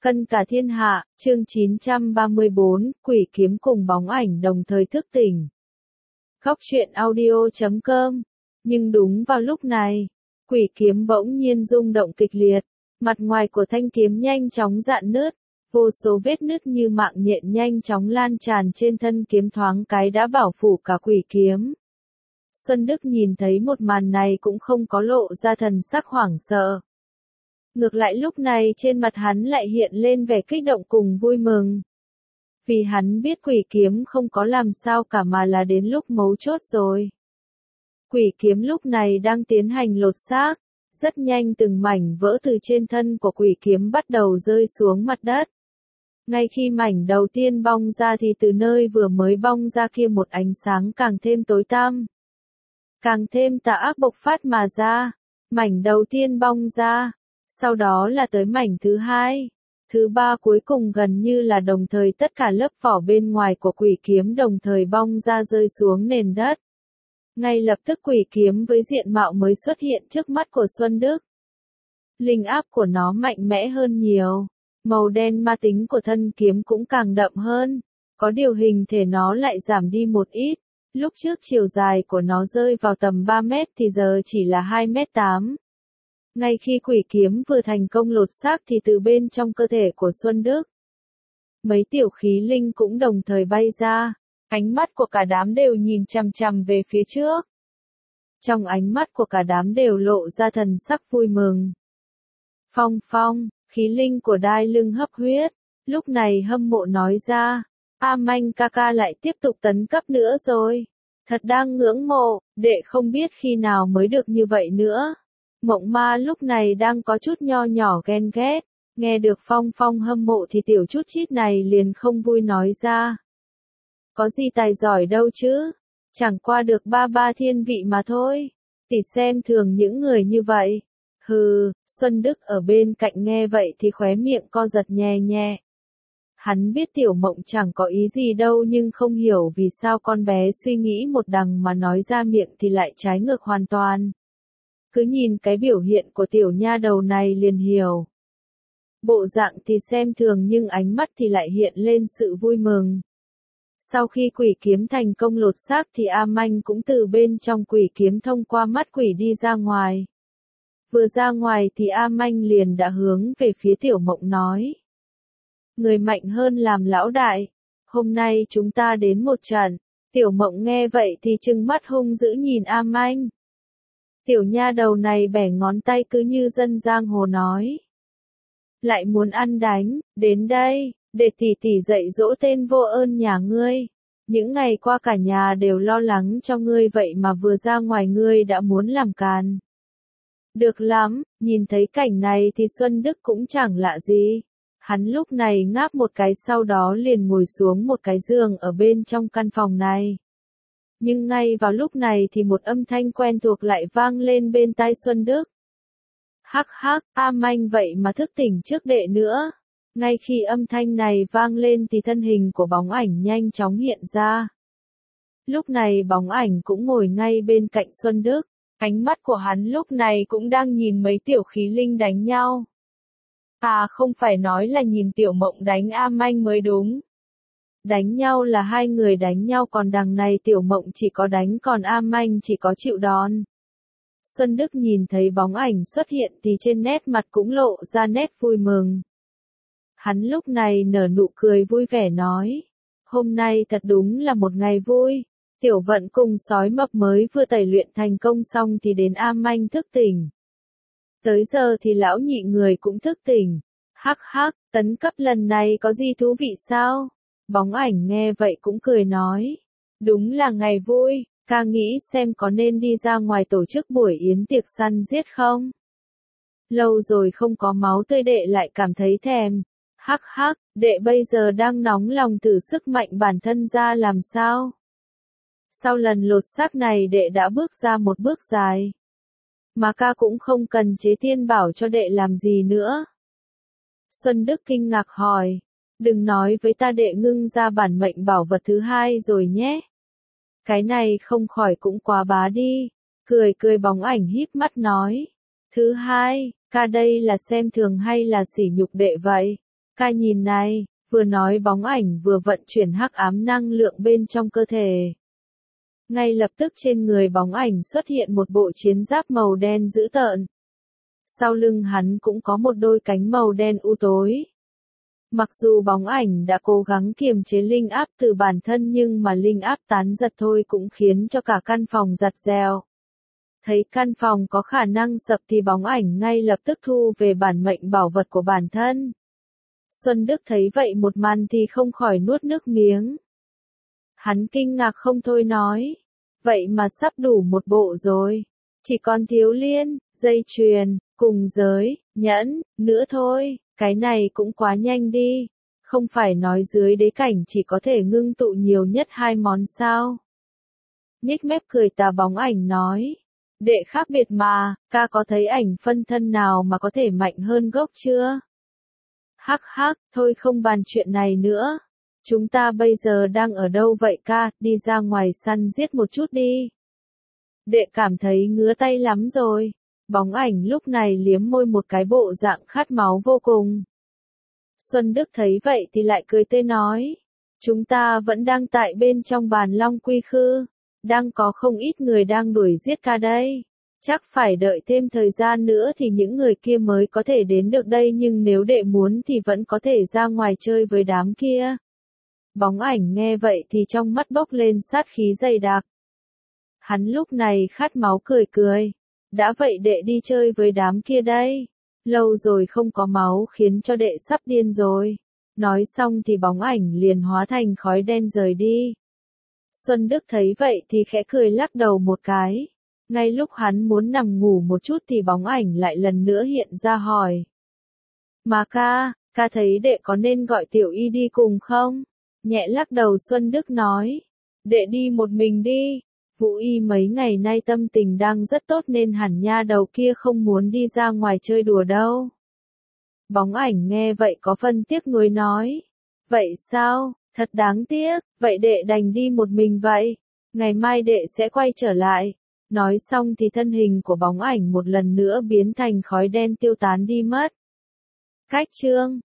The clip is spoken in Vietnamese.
Cân cả thiên hạ, chương 934, quỷ kiếm cùng bóng ảnh đồng thời thức tỉnh. Góc truyện audio.com. Nhưng đúng vào lúc này, quỷ kiếm bỗng nhiên rung động kịch liệt, mặt ngoài của thanh kiếm nhanh chóng rạn nứt, vô số vết nứt như mạng nhện nhanh chóng lan tràn trên thân kiếm, thoáng cái đã bảo phủ cả quỷ kiếm. Xuân Đức nhìn thấy một màn này cũng không có lộ ra thần sắc hoảng sợ. Ngược lại lúc này trên mặt hắn lại hiện lên vẻ kích động cùng vui mừng. Vì hắn biết quỷ kiếm không có làm sao cả mà là đến lúc mấu chốt rồi. Quỷ kiếm lúc này đang tiến hành lột xác, rất nhanh từng mảnh vỡ từ trên thân của quỷ kiếm bắt đầu rơi xuống mặt đất. Ngay khi mảnh đầu tiên bong ra thì từ nơi vừa mới bong ra kia một ánh sáng càng thêm tối tăm, càng thêm tà ác bộc phát mà ra. Mảnh đầu tiên bong ra, sau đó là tới mảnh thứ hai, thứ ba, cuối cùng gần như là đồng thời tất cả lớp vỏ bên ngoài của quỷ kiếm đồng thời bong ra rơi xuống nền đất. Ngay lập tức quỷ kiếm với diện mạo mới xuất hiện trước mắt của Xuân Đức. Linh áp của nó mạnh mẽ hơn nhiều, màu đen ma tính của thân kiếm cũng càng đậm hơn, có điều hình thể nó lại giảm đi một ít. Lúc trước chiều dài của nó rơi vào tầm 3 mét thì giờ chỉ là 2,8 mét. Ngay khi quỷ kiếm vừa thành công lột xác thì từ bên trong cơ thể của Xuân Đức, mấy tiểu khí linh cũng đồng thời bay ra, ánh mắt của cả đám đều nhìn chằm chằm về phía trước. Trong ánh mắt của cả đám đều lộ ra thần sắc vui mừng. Phong, khí linh của đai lưng hấp huyết, lúc này hâm mộ nói ra, A Manh ca ca lại tiếp tục tấn cấp nữa rồi. Thật đang ngưỡng mộ, đệ không biết khi nào mới được như vậy nữa. Mộng Ma lúc này đang có chút nho nhỏ ghen ghét, nghe được Phong hâm mộ thì tiểu chút chít này liền không vui nói ra. Có gì tài giỏi đâu chứ, chẳng qua được ba thiên vị mà thôi, tỷ xem thường những người như vậy. Hừ, Xuân Đức ở bên cạnh nghe vậy thì khóe miệng co giật nhẹ nhẹ. Hắn biết Tiểu Mộng chẳng có ý gì đâu nhưng không hiểu vì sao con bé suy nghĩ một đằng mà nói ra miệng thì lại trái ngược hoàn toàn. Cứ nhìn cái biểu hiện của tiểu nha đầu này liền hiểu. Bộ dạng thì xem thường nhưng ánh mắt thì lại hiện lên sự vui mừng. Sau khi quỷ kiếm thành công lột xác thì A Manh cũng từ bên trong quỷ kiếm thông qua mắt quỷ đi ra ngoài. Vừa ra ngoài thì A Manh liền đã hướng về phía Tiểu Mộng nói. Người mạnh hơn làm lão đại, hôm nay chúng ta đến một trận. Tiểu Mộng nghe vậy thì trừng mắt hung dữ nhìn A Manh. Tiểu nha đầu này bẻ ngón tay cứ như dân giang hồ nói. Lại muốn ăn đánh, đến đây, để tỷ dạy dỗ tên vô ơn nhà ngươi. Những ngày qua cả nhà đều lo lắng cho ngươi vậy mà vừa ra ngoài ngươi đã muốn làm càn. Được lắm, nhìn thấy cảnh này thì Xuân Đức cũng chẳng lạ gì. Hắn lúc này ngáp một cái sau đó liền ngồi xuống một cái giường ở bên trong căn phòng này. Nhưng ngay vào lúc này thì một âm thanh quen thuộc lại vang lên bên tai Xuân Đức. Hắc, A Manh vậy mà thức tỉnh trước đệ nữa. Ngay khi âm thanh này vang lên thì thân hình của bóng ảnh nhanh chóng hiện ra. Lúc này bóng ảnh cũng ngồi ngay bên cạnh Xuân Đức. Ánh mắt của hắn lúc này cũng đang nhìn mấy tiểu khí linh đánh nhau. À không phải nói là nhìn Tiểu Mộng đánh A Manh mới đúng. Đánh nhau là hai người đánh nhau còn đằng này Tiểu Mộng chỉ có đánh còn A Manh chỉ có chịu đòn. Xuân Đức nhìn thấy bóng ảnh xuất hiện thì trên nét mặt cũng lộ ra nét vui mừng. Hắn lúc này nở nụ cười vui vẻ nói. Hôm nay thật đúng là một ngày vui. Tiểu Vận cùng sói mập mới vừa tẩy luyện thành công xong thì đến A Manh thức tỉnh. Tới giờ thì lão nhị người cũng thức tỉnh. Hắc, tấn cấp lần này có gì thú vị sao? Bóng ảnh nghe vậy cũng cười nói. Đúng là ngày vui, ca nghĩ xem có nên đi ra ngoài tổ chức buổi yến tiệc săn giết không? Lâu rồi không có máu tươi đệ lại cảm thấy thèm. Hắc, đệ bây giờ đang nóng lòng thử sức mạnh bản thân ra làm sao? Sau lần lột xác này đệ đã bước ra một bước dài. Mà ca cũng không cần chế tiên bảo cho đệ làm gì nữa. Xuân Đức kinh ngạc hỏi. Đừng nói với ta đệ ngưng ra bản mệnh bảo vật thứ hai rồi nhé. Cái này không khỏi cũng quá bá đi. Cười bóng ảnh híp mắt nói. Thứ hai, ca đây là xem thường hay là sỉ nhục đệ vậy? Ca nhìn này, vừa nói bóng ảnh vừa vận chuyển hắc ám năng lượng bên trong cơ thể. Ngay lập tức trên người bóng ảnh xuất hiện một bộ chiến giáp màu đen dữ tợn. Sau lưng hắn cũng có một đôi cánh màu đen u tối. Mặc dù bóng ảnh đã cố gắng kiềm chế linh áp từ bản thân nhưng mà linh áp tán giật thôi cũng khiến cho cả căn phòng giật gièo. Thấy căn phòng có khả năng sập thì bóng ảnh ngay lập tức thu về bản mệnh bảo vật của bản thân. Xuân Đức thấy vậy một màn thì không khỏi nuốt nước miếng. Hắn kinh ngạc không thôi nói, vậy mà sắp đủ một bộ rồi, chỉ còn thiếu liên, dây chuyền, cùng giới, nhẫn, nữa thôi, cái này cũng quá nhanh đi, không phải nói dưới đế cảnh chỉ có thể ngưng tụ nhiều nhất 2 món sao. Nhếch mép cười tà bóng ảnh nói, đệ khác biệt mà, ca có thấy ảnh phân thân nào mà có thể mạnh hơn gốc chưa? Hắc hắc, thôi không bàn chuyện này nữa. Chúng ta bây giờ đang ở đâu vậy ca, đi ra ngoài săn giết một chút đi. Đệ cảm thấy ngứa tay lắm rồi. Bóng ảnh lúc này liếm môi một cái bộ dạng khát máu vô cùng. Xuân Đức thấy vậy thì lại cười tươi nói. Chúng ta vẫn đang tại bên trong bàn long quy khư. Đang có không ít người đang đuổi giết ca đây. Chắc phải đợi thêm thời gian nữa thì những người kia mới có thể đến được đây nhưng nếu đệ muốn thì vẫn có thể ra ngoài chơi với đám kia. Bóng ảnh nghe vậy thì trong mắt bốc lên sát khí dày đặc. Hắn lúc này khát máu cười cười. Đã vậy đệ đi chơi với đám kia đây. Lâu rồi không có máu khiến cho đệ sắp điên rồi. Nói xong thì bóng ảnh liền hóa thành khói đen rời đi. Xuân Đức thấy vậy thì khẽ cười lắc đầu một cái. Ngay lúc hắn muốn nằm ngủ một chút thì bóng ảnh lại lần nữa hiện ra hỏi. Mà ca thấy đệ có nên gọi Tiểu Y đi cùng không? Nhẹ lắc đầu Xuân Đức nói. Đệ đi một mình đi. Vũ Y mấy ngày nay tâm tình đang rất tốt nên hẳn nha đầu kia không muốn đi ra ngoài chơi đùa đâu. Bóng ảnh nghe vậy có phân tiếc nuối nói. Vậy sao, thật đáng tiếc, vậy đệ đành đi một mình vậy. Ngày mai đệ sẽ quay trở lại. Nói xong thì thân hình của bóng ảnh một lần nữa biến thành khói đen tiêu tán đi mất. Cách chương